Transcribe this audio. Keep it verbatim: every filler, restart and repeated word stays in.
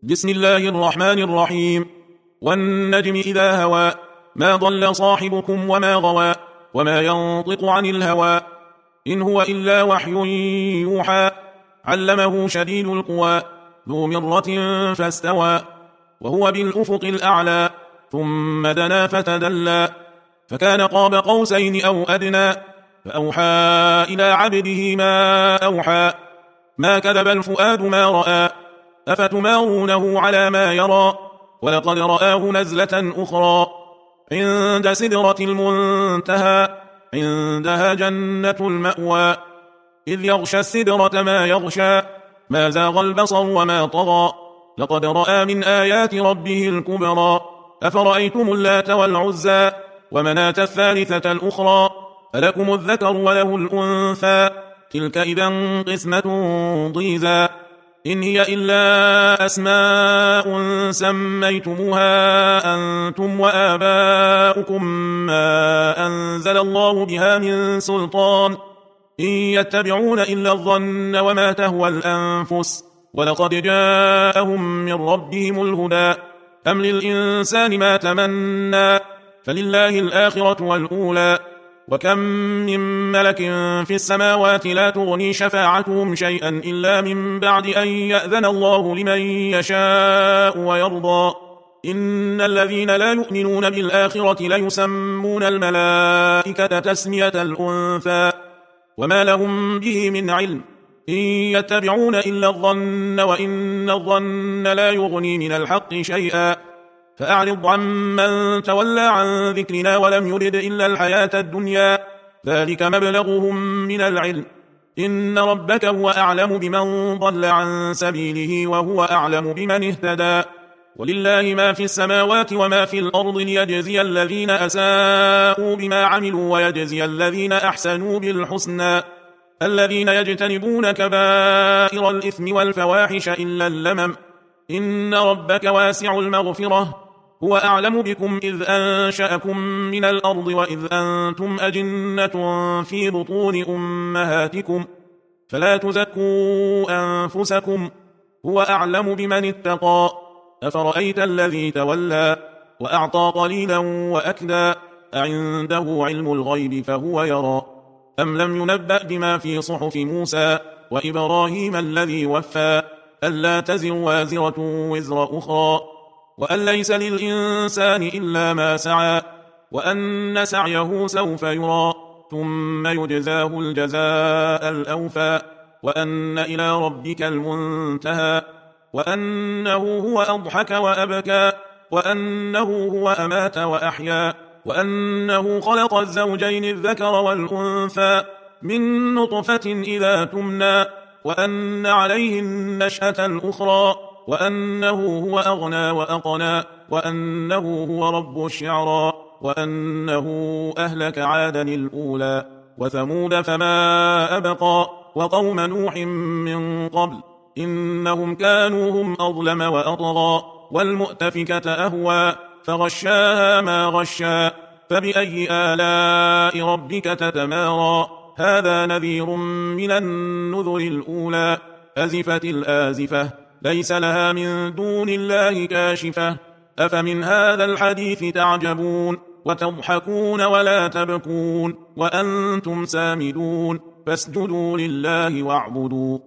بسم الله الرحمن الرحيم. والنجم إذا هوى ما ضل صاحبكم وما غوى وما ينطق عن الهوى إن هو إلا وحي يوحى علمه شديد القوى ذو مرة فاستوى وهو بالأفق الأعلى ثم دنا فتدلى فكان قاب قوسين أو أدنى فأوحى إلى عبده ما أوحى ما كذب الفؤاد ما رأى أفتمارونه على ما يرى ولقد رآه نزلة أخرى عند سدرة المنتهى عندها جنة المأوى إذ يغشى السدرة ما يغشى ما زاغ البصر وما طغى لقد رأى من آيات ربه الكبرى أفرأيتم اللات والعزى ومناة الثالثة الأخرى ألكم الذكر وله الأنثى تلك إذا قسمة ضيزى إن هي إلا أسماء سميتموها أنتم وآباؤكم ما أنزل الله بها من سلطان إن يتبعون إلا الظن وما تهوى الأنفس ولقد جاءهم من ربهم الهدى أم للإنسان ما تمنى فلله الآخرة والأولى وكم من ملك في السماوات لا تغني شفاعتهم شيئا إلا من بعد أن يأذن الله لمن يشاء ويرضى إن الذين لا يؤمنون بالآخرة ليسمون الملائكة تسمية الأنثى وما لهم به من علم إن يتبعون إلا الظن وإن الظن لا يغني من الحق شيئا فأعرض عمن تولى عن ذكرنا ولم يرد إلا الحياة الدنيا ذلك مبلغهم من العلم إن ربك هو أعلم بمن ضل عن سبيله وهو أعلم بمن اهتدى ولله ما في السماوات وما في الأرض ليجزي الذين أساءوا بما عملوا ويجزي الذين أحسنوا بالحسنى الذين يجتنبون كبائر الإثم والفواحش إلا اللمم إن ربك واسع المغفرة هو أعلم بكم إذ أنشأكم من الأرض وإذ أنتم أجنة في بطون أمهاتكم فلا تزكوا أنفسكم هو أعلم بمن اتقى أفرأيت الذي تولى وأعطى قليلا وأكدى أعنده علم الغيب فهو يرى أم لم ينبأ بما في صحف موسى وإبراهيم الذي وفى ألا تزر وازرة وزر أخرى وأن ليس للإنسان إلا ما سعى وأن سعيه سوف يرى ثم يجزاه الجزاء الأوفى وأن إلى ربك المنتهى وأنه هو أضحك وأبكى وأنه هو أمات وأحيا وأنه خلق الزوجين الذكر والأنثى من نطفة إذا تمنى وأن عليه النشأة الأخرى وأنه هو أغنى وأقنى وأنه هو رب الشعرى وأنه أهلك عادا الأولى وثمود فما أبقى وقوم نوح من قبل إنهم كانوا هم أظلم وأطغى والمؤتفكة أهوى فغشاها ما غشا فبأي آلاء ربك تتمارى هذا نذير من النذر الأولى أزفت الآزفة ليس لها من دون الله كاشفة أفمن هذا الحديث تعجبون وتضحكون ولا تبكون وأنتم سامدون فاسجدوا لله واعبدوا